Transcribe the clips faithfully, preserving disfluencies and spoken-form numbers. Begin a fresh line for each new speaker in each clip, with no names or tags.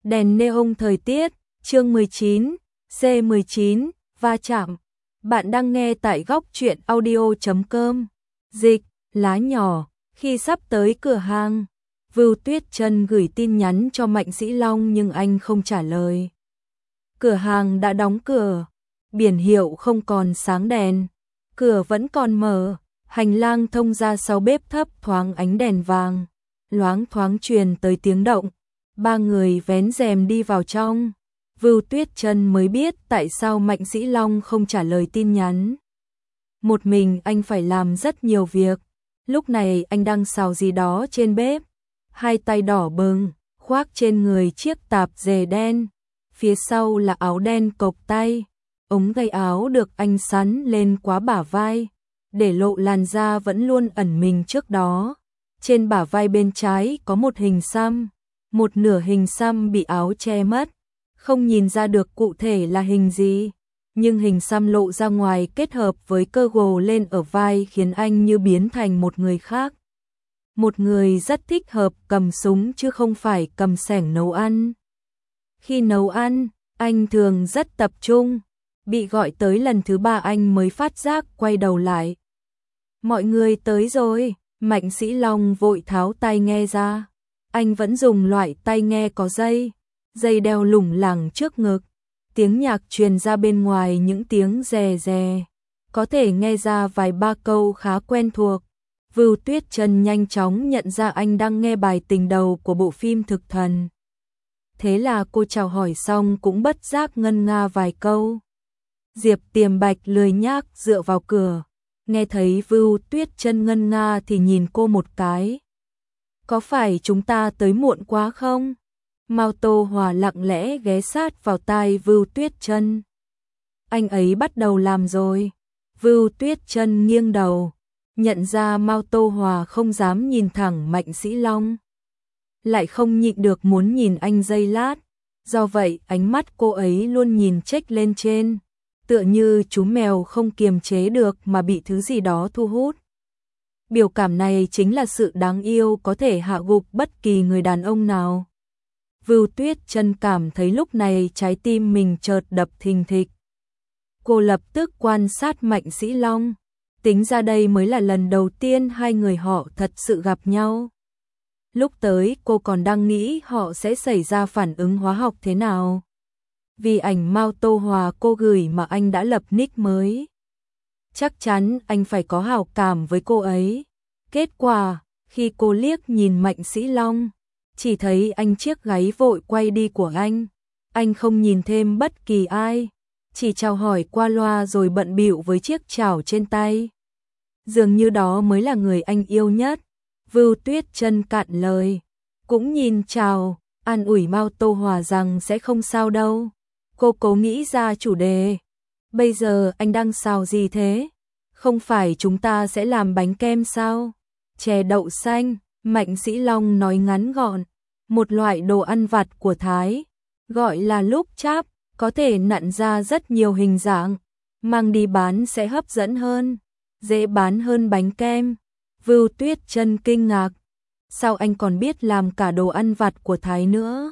Đèn neon thời tiết, chương mười chín, C mười chín, va chạm. Bạn đang nghe tại góc truyện audio chấm com. Dịch, lá nhỏ, khi sắp tới cửa hàng, Vưu Tuyết Trân gửi tin nhắn cho Mạnh Sĩ Long nhưng anh không trả lời. Cửa hàng đã đóng cửa, biển hiệu không còn sáng đèn, cửa vẫn còn mở, hành lang thông ra sau bếp thấp thoáng ánh đèn vàng, loáng thoáng truyền tới tiếng động. Ba người vén rèm đi vào trong. Vưu Tuyết Trân mới biết tại sao Mạnh Sĩ Long không trả lời tin nhắn. Một mình anh phải làm rất nhiều việc. Lúc này anh đang xào gì đó trên bếp. Hai tay đỏ bừng, khoác trên người chiếc tạp dề đen. Phía sau là áo đen cộc tay. Ống tay áo được anh sắn lên quá bả vai, để lộ làn da vẫn luôn ẩn mình trước đó. Trên bả vai bên trái có một hình xăm. Một nửa hình xăm bị áo che mất, không nhìn ra được cụ thể là hình gì, nhưng hình xăm lộ ra ngoài kết hợp với cơ gồ lên ở vai khiến anh như biến thành một người khác. Một người rất thích hợp cầm súng chứ không phải cầm xẻng nấu ăn. Khi nấu ăn, anh thường rất tập trung, bị gọi tới lần thứ ba anh mới phát giác quay đầu lại. Mọi người tới rồi, Mạnh Sĩ Long vội tháo tai nghe ra. Anh vẫn dùng loại tai nghe có dây, dây đeo lủng lẳng trước ngực. Tiếng nhạc truyền ra bên ngoài những tiếng rè rè, có thể nghe ra vài ba câu khá quen thuộc. Vưu Tuyết Trân nhanh chóng nhận ra anh đang nghe bài tình đầu của bộ phim Thực Thần. Thế là cô chào hỏi xong cũng bất giác ngân nga vài câu. Diệp Tiềm Bạch lười nhác dựa vào cửa, nghe thấy Vưu Tuyết Trân ngân nga thì nhìn cô một cái. Có phải chúng ta tới muộn quá không? Mao Tô Hòa lặng lẽ ghé sát vào tai Vưu Tuyết Trân. Anh ấy bắt đầu làm rồi. Vưu Tuyết Trân nghiêng đầu, nhận ra Mao Tô Hòa không dám nhìn thẳng Mạnh Sĩ Long. Lại không nhịn được muốn nhìn anh giây lát. Do vậy ánh mắt cô ấy luôn nhìn chếch lên trên, tựa như chú mèo không kiềm chế được mà bị thứ gì đó thu hút. Biểu cảm này chính là sự đáng yêu có thể hạ gục bất kỳ người đàn ông nào. Vưu Tuyết Trân cảm thấy lúc này trái tim mình chợt đập thình thịch. Cô lập tức quan sát Mạnh Sĩ Long. Tính ra đây mới là lần đầu tiên hai người họ thật sự gặp nhau. Lúc tới cô còn đang nghĩ họ sẽ xảy ra phản ứng hóa học thế nào. Vì ảnh Mao Tô Hòa cô gửi mà anh đã lập nick mới. Chắc chắn anh phải có hảo cảm với cô ấy. Kết quả, khi cô liếc nhìn Mạnh Sĩ Long, chỉ thấy anh chiếc gáy vội quay đi của anh. Anh không nhìn thêm bất kỳ ai, chỉ chào hỏi qua loa rồi bận bịu với chiếc chảo trên tay. Dường như đó mới là người anh yêu nhất. Vưu Tuyết Trân cạn lời, cũng nhìn chào, an ủi Mao Tô Hòa rằng sẽ không sao đâu. Cô cố nghĩ ra chủ đề. Bây giờ anh đang xào gì thế? Không phải chúng ta sẽ làm bánh kem sao? Chè đậu xanh, Mạnh Sĩ Long nói ngắn gọn. Một loại đồ ăn vặt của Thái, gọi là lúp cháp, có thể nặn ra rất nhiều hình dạng. Mang đi bán sẽ hấp dẫn hơn, dễ bán hơn bánh kem. Vưu Tuyết Trân kinh ngạc. Sao anh còn biết làm cả đồ ăn vặt của Thái nữa?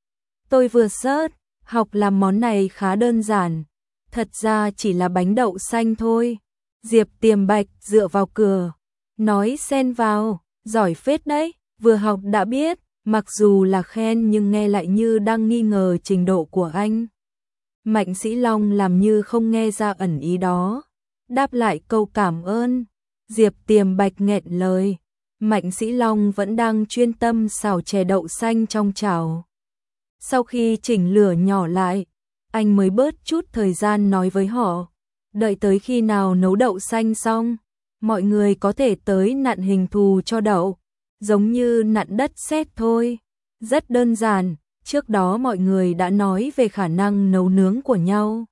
Tôi vừa search, học làm món này khá đơn giản. Thật ra chỉ là bánh đậu xanh thôi. Diệp Tiềm Bạch dựa vào cửa, nói xen vào, giỏi phết đấy, vừa học đã biết, mặc dù là khen nhưng nghe lại như đang nghi ngờ trình độ của anh. Mạnh Sĩ Long làm như không nghe ra ẩn ý đó, đáp lại câu cảm ơn. Diệp Tiềm Bạch nghẹn lời, Mạnh Sĩ Long vẫn đang chuyên tâm xào chè đậu xanh trong chảo. Sau khi chỉnh lửa nhỏ lại, anh mới bớt chút thời gian nói với họ. Đợi tới khi nào nấu đậu xanh xong, mọi người có thể tới nặn hình thù cho đậu, giống như nặn đất sét thôi. Rất đơn giản, trước đó mọi người đã nói về khả năng nấu nướng của nhau.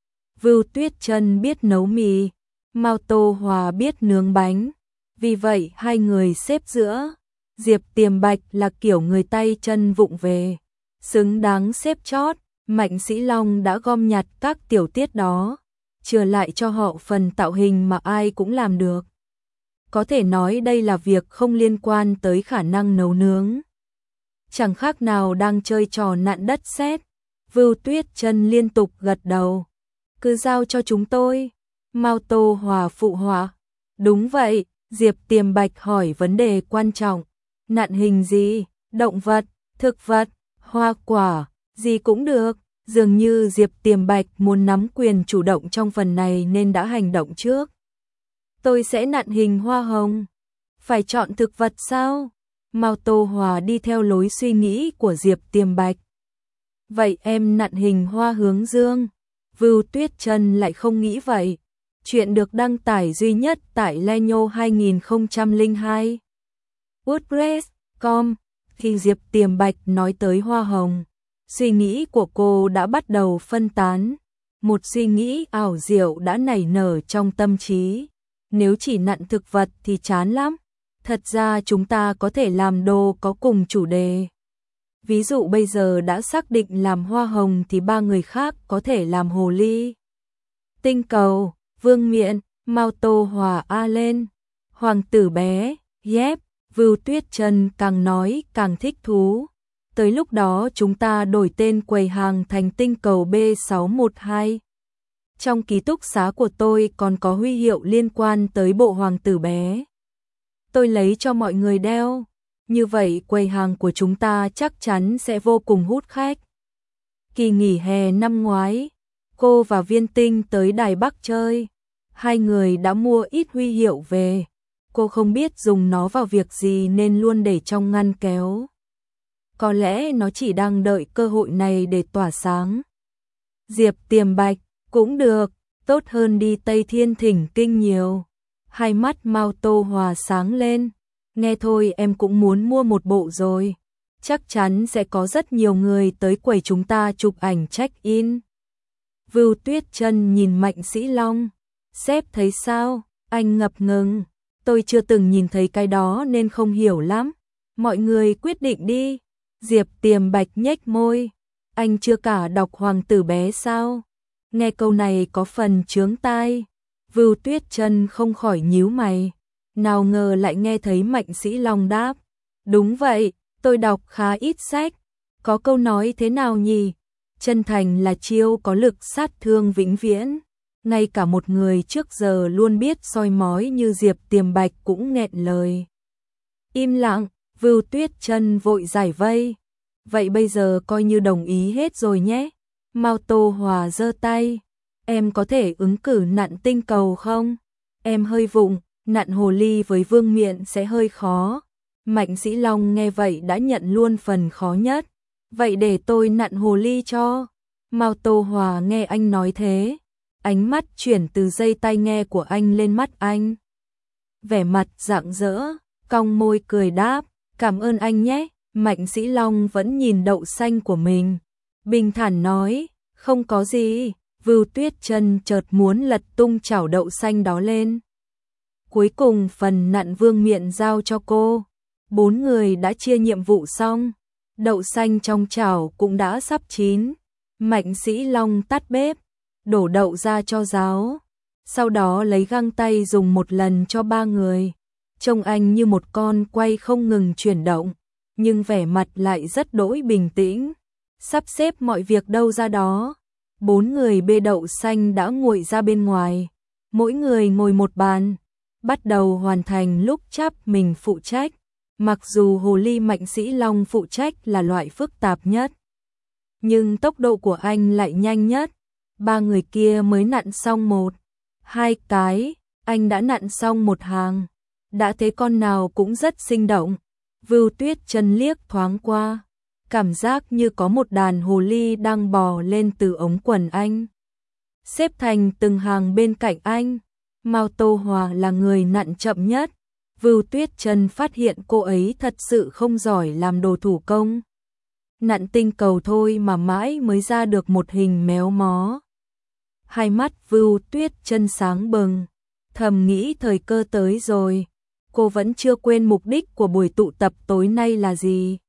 Vưu Tuyết Trân biết nấu mì, Mao Tô Hòa biết nướng bánh, vì vậy hai người xếp giữa. Diệp Tiềm Bạch là kiểu người tay chân vụng về, xứng đáng xếp chót. Mạnh Sĩ Long đã gom nhặt các tiểu tiết đó, chừa lại cho họ phần tạo hình mà ai cũng làm được. Có thể nói đây là việc không liên quan tới khả năng nấu nướng. chẳng khác nào đang chơi trò nặn đất sét. Vưu Tuyết Chân liên tục gật đầu. Cứ giao cho chúng tôi. Mao Tô Hòa phụ họa. Đúng vậy, Diệp Tiềm Bạch hỏi vấn đề quan trọng. Nặn hình gì? Động vật, thực vật, hoa quả, gì cũng được. Dường như Diệp Tiềm Bạch muốn nắm quyền chủ động trong phần này nên đã hành động trước. Tôi sẽ nặn hình hoa hồng. Phải chọn thực vật sao? Mao Tô Hòa đi theo lối suy nghĩ của Diệp Tiềm Bạch. Vậy em nặn hình hoa hướng dương. Vưu Tuyết Chân lại không nghĩ vậy. Chuyện được đăng tải duy nhất tại Lenyo hai không không hai. WordPress chấm com. Khi Diệp Tiềm Bạch nói tới hoa hồng, suy nghĩ của cô đã bắt đầu phân tán. Một suy nghĩ ảo diệu đã nảy nở trong tâm trí. Nếu chỉ nặn thực vật thì chán lắm. Thật ra chúng ta có thể làm đồ có cùng chủ đề. Ví dụ bây giờ đã xác định làm hoa hồng thì ba người khác có thể làm hồ ly, tinh cầu, vương miện, Mao Tô Hòa a lên, hoàng tử bé, yep. Vưu Tuyết Chân càng nói càng thích thú. Tới lúc đó chúng ta đổi tên quầy hàng thành tinh cầu B sáu một hai. Trong ký túc xá của tôi còn có huy hiệu liên quan tới bộ hoàng tử bé. Tôi lấy cho mọi người đeo. Như vậy quầy hàng của chúng ta chắc chắn sẽ vô cùng hút khách. Kỳ nghỉ hè năm ngoái, cô và Viên Tinh tới Đài Bắc chơi. Hai người đã mua ít huy hiệu về. Cô không biết dùng nó vào việc gì nên luôn để trong ngăn kéo. Có lẽ nó chỉ đang đợi cơ hội này để tỏa sáng. Diệp Tiềm Bạch, cũng được, tốt hơn đi Tây Thiên Thỉnh Kinh nhiều. Hai mắt Mao Tô Hòa sáng lên. Nghe thôi em cũng muốn mua một bộ rồi. Chắc chắn sẽ có rất nhiều người tới quầy chúng ta chụp ảnh check-in. Vưu Tuyết Chân nhìn Mạnh Sĩ Long. Sếp thấy sao? Anh ngập ngừng. Tôi chưa từng nhìn thấy cái đó nên không hiểu lắm. Mọi người quyết định đi. Diệp Tiềm Bạch nhếch môi. Anh chưa cả đọc Hoàng tử bé sao? Nghe câu này có phần chướng tai. Vưu Tuyết Chân không khỏi nhíu mày. Nào ngờ lại nghe thấy Mạnh Sĩ Long đáp. Đúng vậy, tôi đọc khá ít sách. Có câu nói thế nào nhỉ? Chân thành là chiêu có lực sát thương vĩnh viễn. Ngay cả một người trước giờ luôn biết soi mói như Diệp Tiềm Bạch cũng nghẹn lời. Im lặng, Vưu Tuyết Chân vội giải vây. Vậy bây giờ coi như đồng ý hết rồi nhé. Mao Tô Hòa giơ tay. Em có thể ứng cử nặn tinh cầu không? Em hơi vụng, nặn hồ ly với vương miện sẽ hơi khó. Mạnh Sĩ Long nghe vậy đã nhận luôn phần khó nhất. Vậy để tôi nặn hồ ly cho. Mao Tô Hòa nghe anh nói thế. Ánh mắt chuyển từ dây tai nghe của anh lên mắt anh. Vẻ mặt rạng rỡ, cong môi cười đáp. Cảm ơn anh nhé. Mạnh Sĩ Long vẫn nhìn đậu xanh của mình. Bình thản nói, không có gì. Vưu Tuyết Chân chợt muốn lật tung chảo đậu xanh đó lên. Cuối cùng phần nặn vương miện giao cho cô. Bốn người đã chia nhiệm vụ xong. Đậu xanh trong chảo cũng đã sắp chín. Mạnh Sĩ Long tắt bếp, đổ đậu ra cho ráo. Sau đó lấy găng tay dùng một lần cho ba người. Trông anh như một con quay không ngừng chuyển động, nhưng vẻ mặt lại rất đỗi bình tĩnh. Sắp xếp mọi việc đâu ra đó. Bốn người bê đậu xanh đã nguội ra bên ngoài. Mỗi người ngồi một bàn, bắt đầu hoàn thành lúc chắp mình phụ trách. Mặc dù hồ ly Mạnh Sĩ Long phụ trách là loại phức tạp nhất, nhưng tốc độ của anh lại nhanh nhất. Ba người kia mới nặn xong một, hai cái, anh đã nặn xong một hàng. Đã thấy con nào cũng rất sinh động. Vưu Tuyết Chân liếc thoáng qua, cảm giác như có một đàn hồ ly đang bò lên từ ống quần anh, xếp thành từng hàng bên cạnh anh. Mao Tô Hòa là người nặn chậm nhất. Vưu Tuyết Chân phát hiện cô ấy thật sự không giỏi làm đồ thủ công. Nặn tinh cầu thôi mà mãi mới ra được một hình méo mó. Hai mắt Vưu Tuyết Chân sáng bừng, thầm nghĩ thời cơ tới rồi. Cô vẫn chưa quên mục đích của buổi tụ tập tối nay là gì.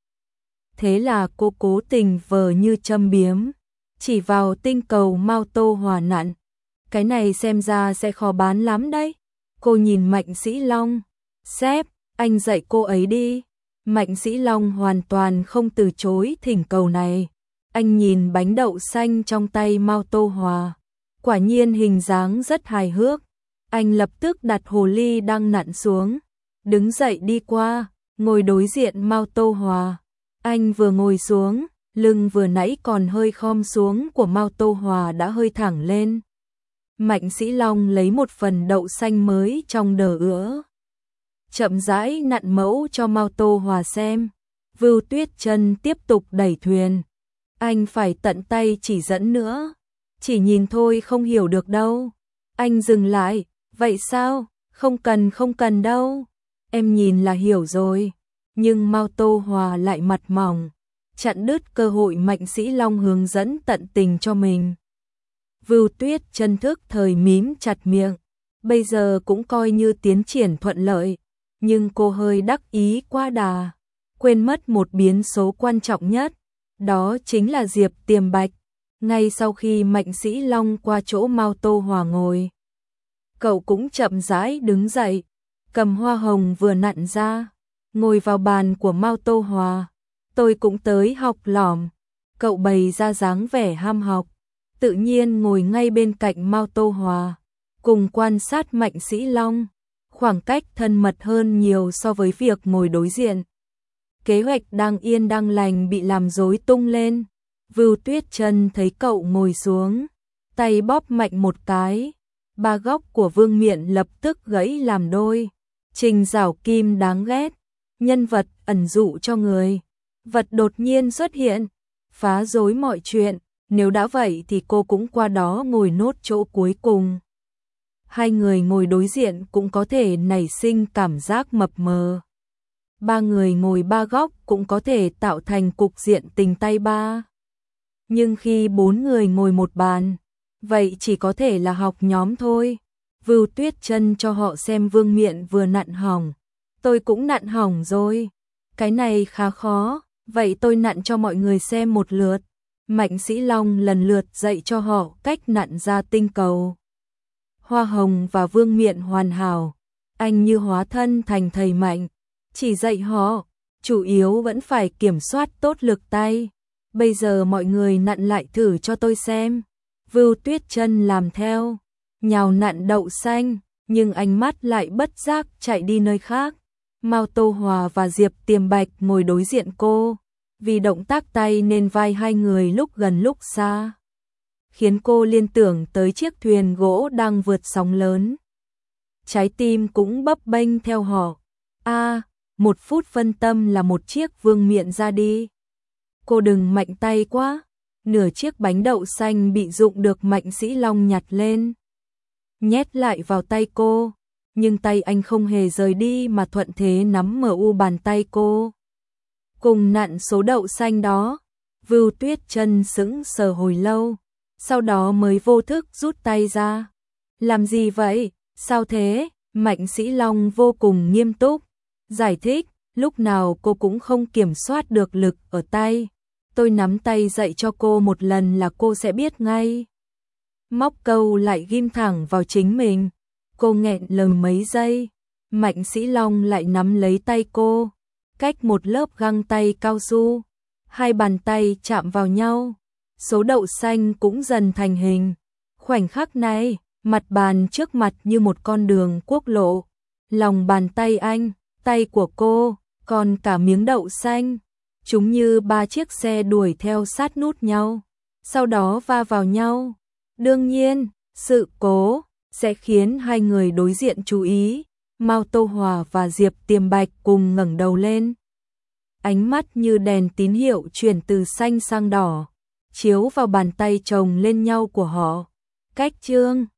Thế là cô cố tình vờ như châm biếm, chỉ vào tinh cầu Mao Tô Hòa nặn. Cái này xem ra sẽ khó bán lắm đấy. Cô nhìn Mạnh Sĩ Long. Sếp, anh dạy cô ấy đi. Mạnh Sĩ Long hoàn toàn không từ chối thỉnh cầu này. Anh nhìn bánh đậu xanh trong tay Mao Tô Hòa, quả nhiên hình dáng rất hài hước. Anh lập tức đặt hồ ly đang nặn xuống, đứng dậy đi qua, ngồi đối diện Mao Tô Hòa. Anh vừa ngồi xuống, lưng vừa nãy còn hơi khom xuống của Mao Tô Hòa đã hơi thẳng lên. Mạnh Sĩ Long lấy một phần đậu xanh mới trong đờ ứa, chậm rãi nặn mẫu cho Mao Tô Hòa xem. Vưu Tuyết Chân tiếp tục đẩy thuyền. Anh phải tận tay chỉ dẫn nữa, chỉ nhìn thôi không hiểu được đâu. Anh dừng lại, vậy sao? Không cần không cần đâu, em nhìn là hiểu rồi. Nhưng Mao Tô Hòa lại mặt mỏng, chặn đứt cơ hội Mạnh Sĩ Long hướng dẫn tận tình cho mình. Vưu Tuyết Chân thức thời mím chặt miệng, bây giờ cũng coi như tiến triển thuận lợi, nhưng cô hơi đắc ý quá đà, quên mất một biến số quan trọng nhất, đó chính là Diệp Tiềm Bạch. Ngay sau khi Mạnh Sĩ Long qua chỗ Mao Tô Hòa ngồi, cậu cũng chậm rãi đứng dậy, cầm hoa hồng vừa nặn ra, ngồi vào bàn của Mao Tô Hòa. Tôi cũng tới học lỏm. Cậu bày ra dáng vẻ ham học, tự nhiên ngồi ngay bên cạnh Mao Tô Hòa, cùng quan sát Mạnh Sĩ Long, khoảng cách thân mật hơn nhiều so với việc ngồi đối diện. Kế hoạch đang yên đang lành bị làm rối tung lên. Vưu Tuyết Chân thấy cậu ngồi xuống, tay bóp mạnh một cái, ba góc của vương miện lập tức gãy làm đôi. Trình Giảo Kim đáng ghét, nhân vật ẩn dụ cho người, vật đột nhiên xuất hiện, phá rối mọi chuyện. Nếu đã vậy thì cô cũng qua đó ngồi nốt chỗ cuối cùng. Hai người ngồi đối diện cũng có thể nảy sinh cảm giác mập mờ. Ba người ngồi ba góc cũng có thể tạo thành cục diện tình tay ba. Nhưng khi bốn người ngồi một bàn, vậy chỉ có thể là học nhóm thôi. Vưu Tuyết Chân cho họ xem vương miện vừa nặn hỏng. Tôi cũng nặn hỏng rồi. Cái này khá khó, vậy tôi nặn cho mọi người xem một lượt. Mạnh Sĩ Long lần lượt dạy cho họ cách nặn ra tinh cầu, hoa hồng và vương miện hoàn hảo. Anh như hóa thân thành thầy Mạnh, chỉ dạy họ, chủ yếu vẫn phải kiểm soát tốt lực tay. Bây giờ mọi người nặn lại thử cho tôi xem. Vưu Tuyết Chân làm theo, nhào nặn đậu xanh, nhưng ánh mắt lại bất giác chạy đi nơi khác. Mao Tô Hòa và Diệp Tiềm Bạch ngồi đối diện cô, vì động tác tay nên vai hai người lúc gần lúc xa, khiến cô liên tưởng tới chiếc thuyền gỗ đang vượt sóng lớn. Trái tim cũng bấp bênh theo họ. A, à, một phút phân tâm là một chiếc vương miện ra đi. Cô đừng mạnh tay quá. Nửa chiếc bánh đậu xanh bị dụng được Mạnh Sĩ Long nhặt lên, nhét lại vào tay cô, nhưng tay anh không hề rời đi mà thuận thế nắm mở u bàn tay cô. Cùng nặn số đậu xanh đó. Vưu Tuyết Chân sững sờ hồi lâu, sau đó mới vô thức rút tay ra. Làm gì vậy? Sao thế? Mạnh Sĩ Long vô cùng nghiêm túc, giải thích, lúc nào cô cũng không kiểm soát được lực ở tay. Tôi nắm tay dạy cho cô một lần là cô sẽ biết ngay. Móc câu lại ghim thẳng vào chính mình. Cô nghẹn lời mấy giây. Mạnh Sĩ Long lại nắm lấy tay cô, cách một lớp găng tay cao su. Hai bàn tay chạm vào nhau, số đậu xanh cũng dần thành hình. Khoảnh khắc này, mặt bàn trước mặt như một con đường quốc lộ. Lòng bàn tay anh, tay của cô, còn cả miếng đậu xanh, chúng như ba chiếc xe đuổi theo sát nút nhau, sau đó va vào nhau. Đương nhiên, sự cố sẽ khiến hai người đối diện chú ý. Mao Tô Hòa và Diệp Tiềm Bạch cùng ngẩng đầu lên. Ánh mắt như đèn tín hiệu chuyển từ xanh sang đỏ, chiếu vào bàn tay chồng lên nhau của họ. Cách chương